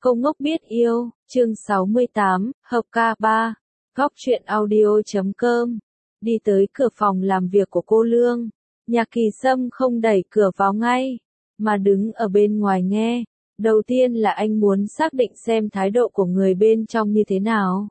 Cô ngốc biết yêu, chương 68, hợp ca 3, góc truyện audio.com. Đi tới cửa phòng làm việc của cô Lương, Nhạc Kỳ Sâm không đẩy cửa vào ngay, mà đứng ở bên ngoài nghe. Đầu tiên là anh muốn xác định xem thái độ của người bên trong như thế nào,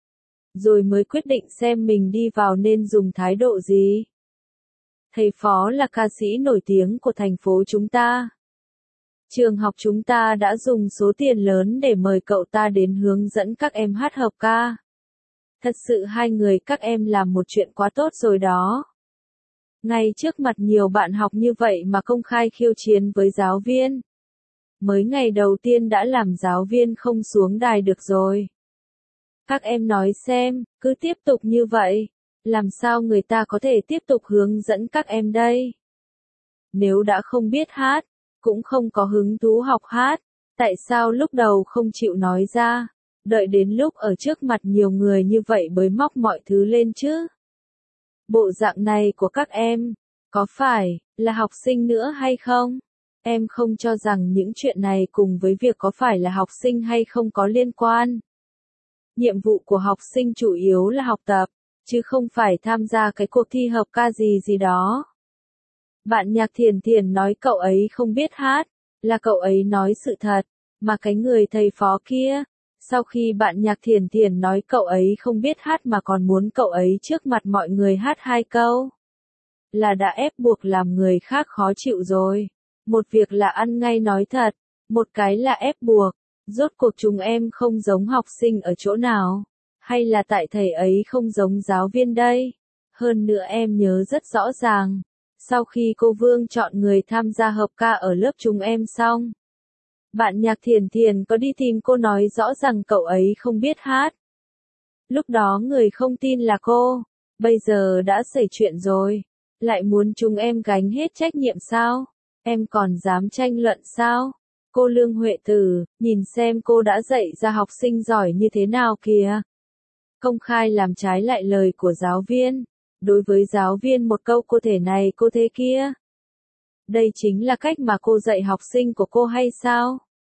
rồi mới quyết định xem mình đi vào nên dùng thái độ gì. Thầy Phó là ca sĩ nổi tiếng của thành phố chúng ta. Trường học chúng ta đã dùng số tiền lớn để mời cậu ta đến hướng dẫn các em hát hợp ca. Thật sự hai người các em làm một chuyện quá tốt rồi đó. Ngay trước mặt nhiều bạn học như vậy mà công khai khiêu chiến với giáo viên. Mới ngày đầu tiên đã làm giáo viên không xuống đài được rồi. Các em nói xem, cứ tiếp tục như vậy, làm sao người ta có thể tiếp tục hướng dẫn các em đây? Nếu đã không biết hát, cũng không có hứng thú học hát, tại sao lúc đầu không chịu nói ra, đợi đến lúc ở trước mặt nhiều người như vậy mới móc mọi thứ lên chứ? Bộ dạng này của các em, có phải là học sinh nữa hay không? Em không cho rằng những chuyện này cùng với việc có phải là học sinh hay không có liên quan. Nhiệm vụ của học sinh chủ yếu là học tập, chứ không phải tham gia cái cuộc thi hợp ca gì đó. Bạn Nhạc Thiền Thiền nói cậu ấy không biết hát, là cậu ấy nói sự thật, mà cái người thầy phó kia, sau khi bạn Nhạc Thiền Thiền nói cậu ấy không biết hát mà còn muốn cậu ấy trước mặt mọi người hát 2 câu, là đã ép buộc làm người khác khó chịu rồi. Một việc là ăn ngay nói thật, một cái là ép buộc. Rốt cuộc chúng em không giống học sinh ở chỗ nào, hay là tại thầy ấy không giống giáo viên đây? Hơn nữa em nhớ rất rõ ràng, sau khi cô Vương chọn người tham gia hợp ca ở lớp chúng em xong, bạn Nhạc Thiền Thiền có đi tìm cô nói rõ rằng cậu ấy không biết hát. Lúc đó người không tin là cô, bây giờ đã xảy chuyện rồi, lại muốn chúng em gánh hết trách nhiệm sao? Em còn dám tranh luận sao? Cô Lương Huệ Tử, nhìn xem cô đã dạy ra học sinh giỏi như thế nào kìa. Công khai làm trái lại lời của giáo viên, đối với giáo viên một câu cô thế này cô thế kia. Đây chính là cách mà cô dạy học sinh của cô hay sao?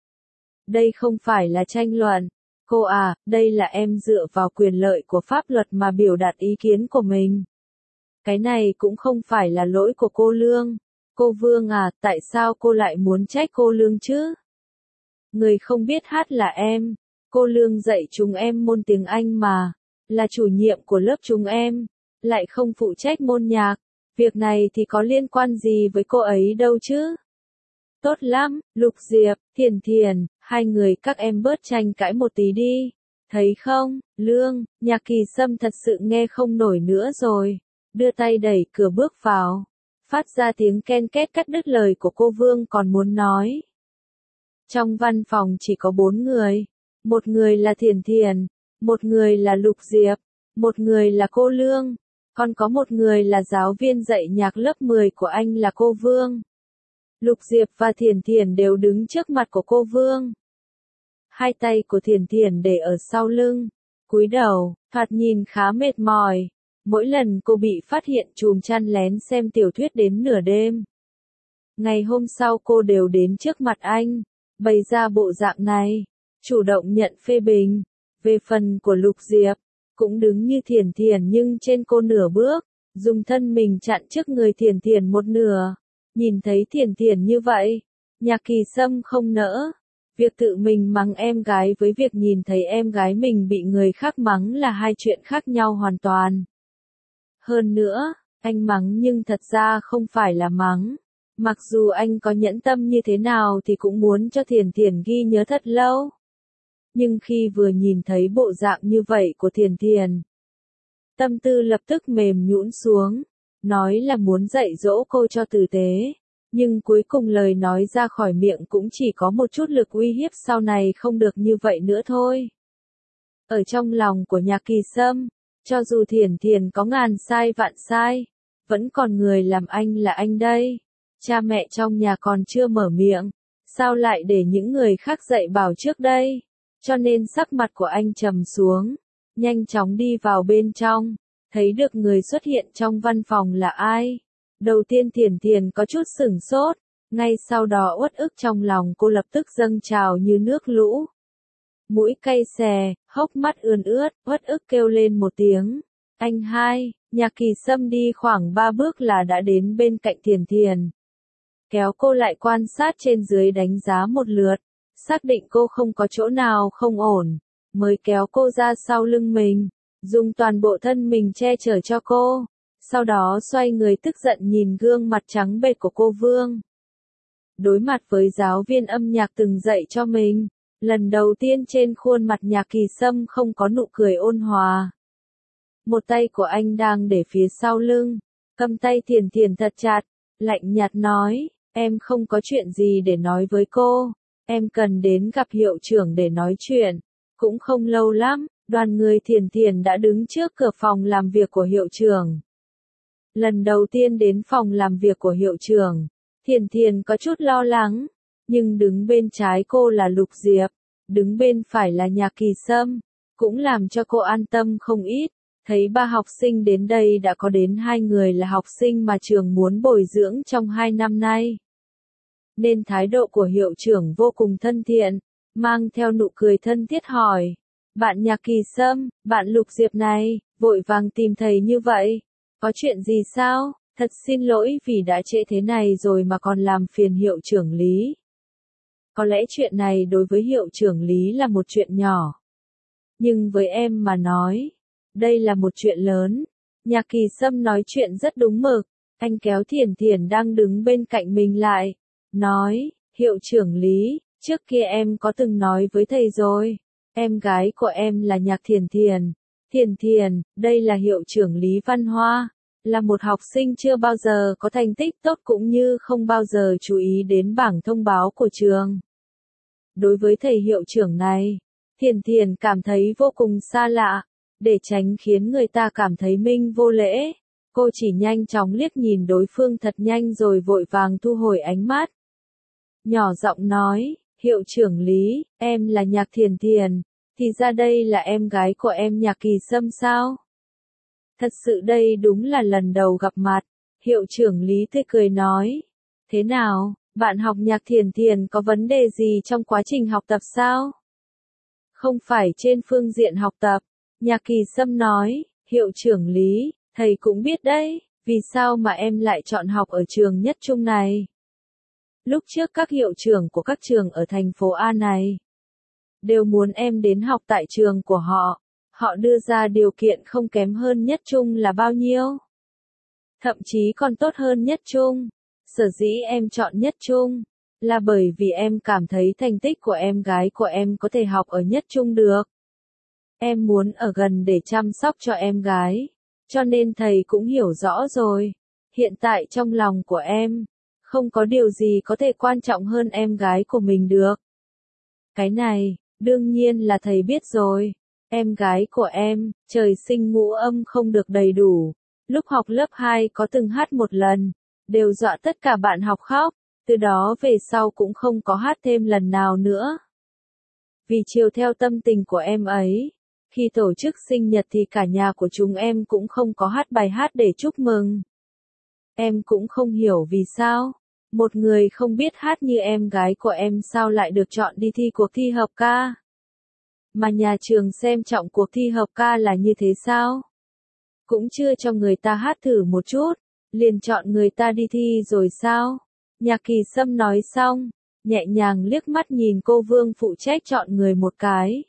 Đây không phải là tranh luận. Cô à, đây là em dựa vào quyền lợi của pháp luật mà biểu đạt ý kiến của mình. Cái này cũng không phải là lỗi của cô Lương. Cô Vương à, tại sao cô lại muốn trách cô Lương chứ? Người không biết hát là em. Cô Lương dạy chúng em môn tiếng Anh mà, là chủ nhiệm của lớp chúng em, lại không phụ trách môn nhạc. Việc này thì có liên quan gì với cô ấy đâu chứ? Tốt lắm, Lục Diệp, Thiền Thiền, hai người các em bớt tranh cãi một tí đi. Thấy không, Lương, Nhạc Kỳ Sâm thật sự nghe không nổi nữa rồi. Đưa tay đẩy cửa bước vào. Phát ra tiếng ken két cắt đứt lời của cô Vương còn muốn nói. Trong văn phòng chỉ có 4 người. Một người là Thiền Thiền, một người là Lục Diệp, một người là cô Lương, còn có một người là giáo viên dạy nhạc lớp 10 của anh là cô Vương. Lục Diệp và Thiền Thiền đều đứng trước mặt của cô Vương. Hai tay của Thiền Thiền để ở sau lưng, cúi đầu, thoạt nhìn khá mệt mỏi. Mỗi lần cô bị phát hiện chùm chăn lén xem tiểu thuyết đến nửa đêm. Ngày hôm sau cô đều đến trước mặt anh, bày ra bộ dạng này, chủ động nhận phê bình. Về phần của Lục Diệp, cũng đứng như Thiền Thiền nhưng trên cô nửa bước, dùng thân mình chặn trước người Thiền Thiền một nửa. Nhìn thấy Thiền Thiền như vậy, Nhạc Kỳ Sâm không nỡ. Việc tự mình mắng em gái với việc nhìn thấy em gái mình bị người khác mắng là hai chuyện khác nhau hoàn toàn. Hơn nữa, anh mắng nhưng thật ra không phải là mắng. Mặc dù anh có nhẫn tâm như thế nào thì cũng muốn cho Thiền Thiền ghi nhớ thật lâu. Nhưng khi vừa nhìn thấy bộ dạng như vậy của Thiền Thiền, tâm tư lập tức mềm nhũn xuống, nói là muốn dạy dỗ cô cho tử tế. Nhưng cuối cùng lời nói ra khỏi miệng cũng chỉ có một chút lực uy hiếp sau này không được như vậy nữa thôi. Ở trong lòng của Nhạc Kỳ Sâm, cho dù Thiền Thiền có ngàn sai vạn sai, vẫn còn người làm anh là anh đây. Cha mẹ trong nhà còn chưa mở miệng, sao lại để những người khác dạy bảo trước đây? Cho nên sắc mặt của anh trầm xuống, nhanh chóng đi vào bên trong, thấy được người xuất hiện trong văn phòng là ai. Đầu tiên Thiền Thiền có chút sửng sốt, ngay sau đó uất ức trong lòng cô lập tức dâng trào như nước lũ. mũi cay xè, hốc mắt ươn ướt, uất ức kêu lên một tiếng. Anh hai, Nhạc Kỳ Sâm đi khoảng 3 bước là đã đến bên cạnh Thiền Thiền. Kéo cô lại quan sát trên dưới đánh giá một lượt, xác định cô không có chỗ nào không ổn, mới kéo cô ra sau lưng mình, dùng toàn bộ thân mình che chở cho cô. Sau đó xoay người tức giận nhìn gương mặt trắng bệch của cô Vương. Đối mặt với giáo viên âm nhạc từng dạy cho mình, lần đầu tiên trên khuôn mặt Nhạc Kỳ Sâm không có nụ cười ôn hòa. Một tay của anh đang để phía sau lưng, cầm tay Thiền Thiền thật chặt, lạnh nhạt nói, em không có chuyện gì để nói với cô, em cần đến gặp hiệu trưởng để nói chuyện. Cũng không lâu lắm, đoàn người Thiền Thiền đã đứng trước cửa phòng làm việc của hiệu trưởng. Lần đầu tiên đến phòng làm việc của hiệu trưởng, Thiền Thiền có chút lo lắng, nhưng đứng bên trái cô là Lục Diệp, đứng bên phải là Nhạc Kỳ Sâm, cũng làm cho cô an tâm không ít. Thấy 3 học sinh đến đây đã có đến 2 người là học sinh mà trường muốn bồi dưỡng trong 2 năm nay. Nên thái độ của hiệu trưởng vô cùng thân thiện, mang theo nụ cười thân thiết hỏi. Bạn Nhạc Kỳ Sâm, bạn Lục Diệp này, vội vàng tìm thầy như vậy. Có chuyện gì sao? Thật xin lỗi vì đã trễ thế này rồi mà còn làm phiền hiệu trưởng Lý. Có lẽ chuyện này đối với hiệu trưởng Lý là một chuyện nhỏ. Nhưng với em mà nói, đây là một chuyện lớn. Nhạc Kỳ Sâm nói chuyện rất đúng mực. Anh kéo Thiền Thiền đang đứng bên cạnh mình lại. Nói, hiệu trưởng Lý, trước kia em có từng nói với thầy rồi. Em gái của em là Nhạc Thiền Thiền. Thiền Thiền, đây là hiệu trưởng Lý Văn Hoa. Là một học sinh chưa bao giờ có thành tích tốt cũng như không bao giờ chú ý đến bảng thông báo của trường. Đối với thầy hiệu trưởng này, Thiền Thiền cảm thấy vô cùng xa lạ. Để tránh khiến người ta cảm thấy mình vô lễ, cô chỉ nhanh chóng liếc nhìn đối phương thật nhanh rồi vội vàng thu hồi ánh mắt. Nhỏ giọng nói, hiệu trưởng Lý, em là Nhạc Thiền Thiền, thì ra đây là em gái của em Nhạc Kỳ Sâm sao? Thật sự đây đúng là lần đầu gặp mặt, hiệu trưởng Lý tươi cười nói. Thế nào, bạn học Nhạc Thiền Thiền có vấn đề gì trong quá trình học tập sao? Không phải trên phương diện học tập. Nhạc Kỳ Sâm nói, hiệu trưởng Lý, thầy cũng biết đấy, vì sao mà em lại chọn học ở trường Nhất Trung này. Lúc trước các hiệu trưởng của các trường ở thành phố A này, đều muốn em đến học tại trường của họ, họ đưa ra điều kiện không kém hơn Nhất Trung là bao nhiêu. Thậm chí còn tốt hơn Nhất Trung, sở dĩ em chọn Nhất Trung, là bởi vì em cảm thấy thành tích của em gái của em có thể học ở Nhất Trung được. Em muốn ở gần để chăm sóc cho em gái, cho nên thầy cũng hiểu rõ rồi. Hiện tại trong lòng của em, không có điều gì có thể quan trọng hơn em gái của mình được. Cái này, đương nhiên là thầy biết rồi. Em gái của em, trời sinh ngũ âm không được đầy đủ. Lúc học lớp 2 có từng hát một lần, đều dọa tất cả bạn học khóc, từ đó về sau cũng không có hát thêm lần nào nữa. Vì chiều theo tâm tình của em ấy, khi tổ chức sinh nhật thì cả nhà của chúng em cũng không có hát bài hát để chúc mừng. Em cũng không hiểu vì sao, một người không biết hát như em gái của em sao lại được chọn đi thi cuộc thi hợp ca. Mà nhà trường xem trọng cuộc thi hợp ca là như thế sao? Cũng chưa cho người ta hát thử một chút, liền chọn người ta đi thi rồi sao? Nhạc Kỳ Sâm nói xong, nhẹ nhàng liếc mắt nhìn cô Vương phụ trách chọn người một cái.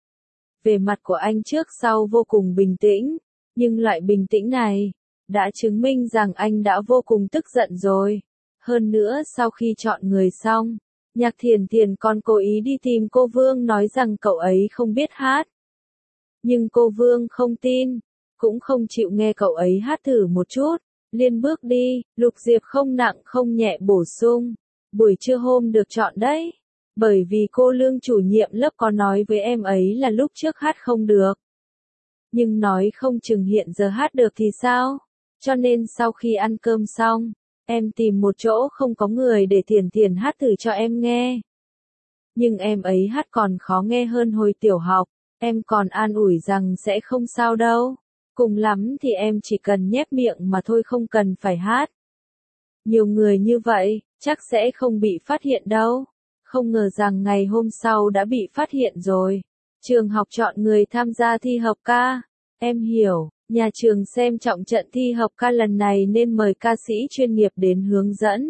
Về mặt của anh trước sau vô cùng bình tĩnh, nhưng loại bình tĩnh này, đã chứng minh rằng anh đã vô cùng tức giận rồi. Hơn nữa sau khi chọn người xong, Nhạc Thiền Thiền còn cố ý đi tìm cô Vương nói rằng cậu ấy không biết hát. Nhưng cô Vương không tin, cũng không chịu nghe cậu ấy hát thử một chút, liền bước đi. Lục Diệp không nặng không nhẹ bổ sung, buổi trưa hôm được chọn đấy. Bởi vì cô Lương chủ nhiệm lớp có nói với em ấy là lúc trước hát không được. Nhưng nói không chừng hiện giờ hát được thì sao? Cho nên sau khi ăn cơm xong, em tìm một chỗ không có người để Thiền Thiền hát thử cho em nghe. Nhưng em ấy hát còn khó nghe hơn hồi tiểu học, em còn an ủi rằng sẽ không sao đâu. Cùng lắm thì em chỉ cần nhép miệng mà thôi, không cần phải hát. Nhiều người như vậy, chắc sẽ không bị phát hiện đâu. Không ngờ rằng ngày hôm sau đã bị phát hiện rồi. Trường học chọn người tham gia thi học ca. Em hiểu, nhà trường xem trọng trận thi học ca lần này nên mời ca sĩ chuyên nghiệp đến hướng dẫn.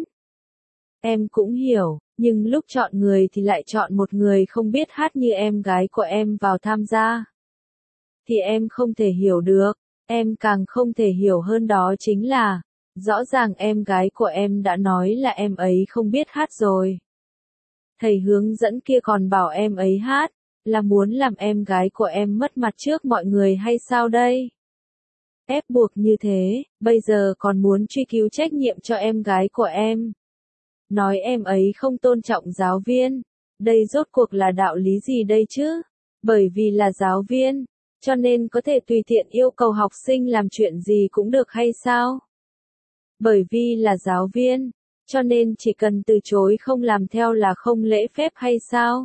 Em cũng hiểu, nhưng lúc chọn người thì lại chọn một người không biết hát như em gái của em vào tham gia. Thì em không thể hiểu được, em càng không thể hiểu hơn đó chính là, rõ ràng em gái của em đã nói là em ấy không biết hát rồi. Thầy hướng dẫn kia còn bảo em ấy hát, là muốn làm em gái của em mất mặt trước mọi người hay sao đây? Ép buộc như thế, bây giờ còn muốn truy cứu trách nhiệm cho em gái của em. Nói em ấy không tôn trọng giáo viên. Đây rốt cuộc là đạo lý gì đây chứ? Bởi vì là giáo viên, cho nên có thể tùy tiện yêu cầu học sinh làm chuyện gì cũng được hay sao? Bởi vì là giáo viên, cho nên chỉ cần từ chối không làm theo là không lễ phép hay sao?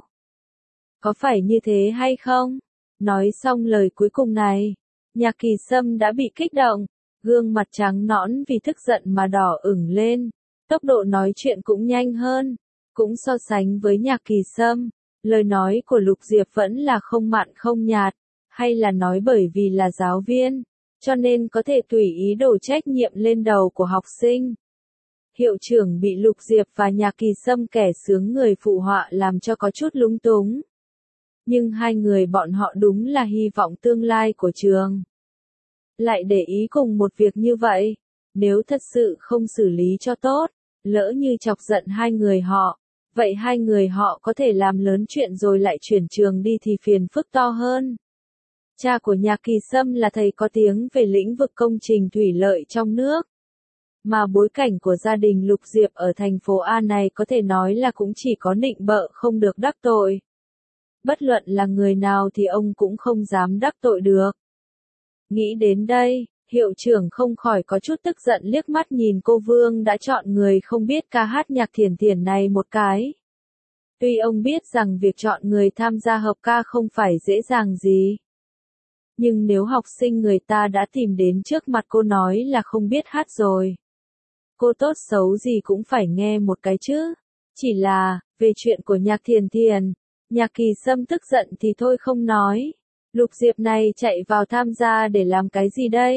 Có phải như thế hay không? Nói xong lời cuối cùng này, Nhạc Kỳ Sâm đã bị kích động, gương mặt trắng nõn vì tức giận mà đỏ ửng lên, tốc độ nói chuyện cũng nhanh hơn, cũng so sánh với Nhạc Kỳ Sâm, lời nói của Lục Diệp vẫn là không mặn không nhạt, hay là nói bởi vì là giáo viên, cho nên có thể tùy ý đổ trách nhiệm lên đầu của học sinh. Hiệu trưởng bị Lục Diệp và Nhạc Kỳ Sâm kẻ sướng người phụ họa làm cho có chút lúng túng. Nhưng hai người bọn họ đúng là hy vọng tương lai của trường. Lại để ý cùng một việc như vậy, nếu thật sự không xử lý cho tốt, lỡ như chọc giận hai người họ, vậy hai người họ có thể làm lớn chuyện rồi lại chuyển trường đi thì phiền phức to hơn. Cha của Nhạc Kỳ Sâm là thầy có tiếng về lĩnh vực công trình thủy lợi trong nước. Mà bối cảnh của gia đình Lục Diệp ở thành phố A này có thể nói là cũng chỉ có nịnh bợ không được đắc tội. Bất luận là người nào thì ông cũng không dám đắc tội được. Nghĩ đến đây, hiệu trưởng không khỏi có chút tức giận liếc mắt nhìn cô Vương đã chọn người không biết ca hát nhạc thiền thiền này một cái. Tuy ông biết rằng việc chọn người tham gia hợp ca không phải dễ dàng gì. Nhưng nếu học sinh người ta đã tìm đến trước mặt cô nói là không biết hát rồi. Cô tốt xấu gì cũng phải nghe một cái chứ. Chỉ là, về chuyện của nhạc thiền thiền, Nhạc Kỳ Sâm tức giận thì thôi không nói. Lục Diệp này chạy vào tham gia để làm cái gì đây?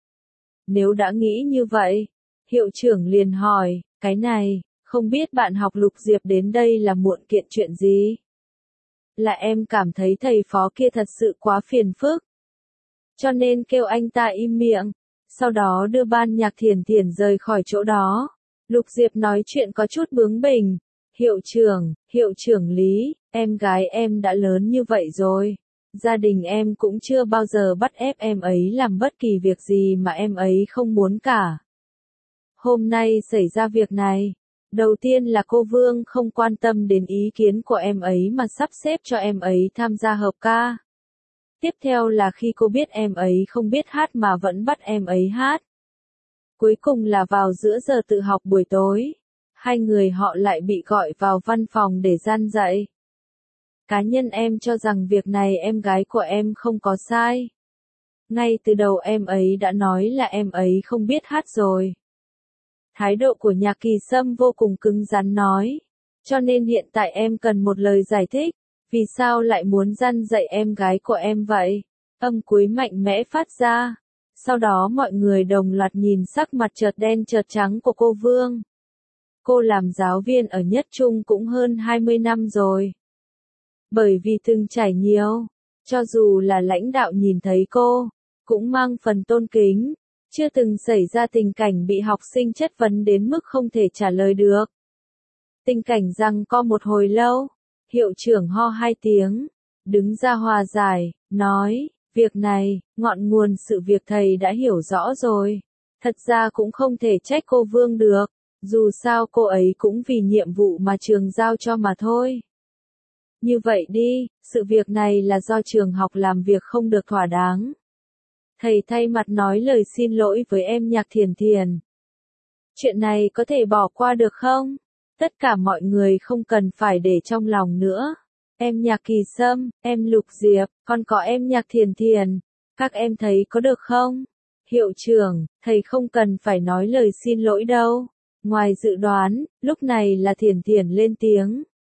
Nếu đã nghĩ như vậy, hiệu trưởng liền hỏi, cái này, không biết bạn học Lục Diệp đến đây là muộn kiện chuyện gì? Là em cảm thấy thầy phó kia thật sự quá phiền phức. Cho nên kêu anh ta im miệng, sau đó đưa ban nhạc thiền thiền rời khỏi chỗ đó. Lục Diệp nói chuyện có chút bướng bỉnh. Hiệu trưởng Lý, em gái em đã lớn như vậy rồi. Gia đình em cũng chưa bao giờ bắt ép em ấy làm bất kỳ việc gì mà em ấy không muốn cả. Hôm nay xảy ra việc này. Đầu tiên là cô Vương không quan tâm đến ý kiến của em ấy mà sắp xếp cho em ấy tham gia hợp ca. Tiếp theo là khi cô biết em ấy không biết hát mà vẫn bắt em ấy hát. Cuối cùng là vào giữa giờ tự học buổi tối, hai người họ lại bị gọi vào văn phòng để gian dạy. Cá nhân em cho rằng việc này em gái của em không có sai. Ngay từ đầu em ấy đã nói là em ấy không biết hát rồi. Thái độ của Nhạc Kỳ Sâm vô cùng cứng rắn nói. Cho nên hiện tại em cần một lời giải thích. Vì sao lại muốn gian dạy em gái của em vậy? Âm cuối mạnh mẽ phát ra. Sau đó mọi người đồng loạt nhìn sắc mặt chợt đen chợt trắng của cô Vương. Cô làm giáo viên ở Nhất Trung cũng hơn 20 năm rồi. Bởi vì từng trải nhiều, cho dù là lãnh đạo nhìn thấy cô, cũng mang phần tôn kính, chưa từng xảy ra tình cảnh bị học sinh chất vấn đến mức không thể trả lời được. Tình cảnh giằng co một hồi lâu, hiệu trưởng ho hai tiếng, đứng ra hòa giải, nói, việc này, ngọn nguồn sự việc thầy đã hiểu rõ rồi. Thật ra cũng không thể trách cô Vương được, dù sao cô ấy cũng vì nhiệm vụ mà trường giao cho mà thôi. Như vậy đi, sự việc này là do trường học làm việc không được thỏa đáng. Thầy thay mặt nói lời xin lỗi với em Nhạc Thiền Thiền. Chuyện này có thể bỏ qua được không? Tất cả mọi người không cần phải để trong lòng nữa. Em Nhạc Kỳ Sâm, em Lục Diệp, còn có em Nhạc Thiền Thiền. Các em thấy có được không? Hiệu trưởng, thầy không cần phải nói lời xin lỗi đâu. Ngoài dự đoán, lúc này là Thiền Thiền lên tiếng.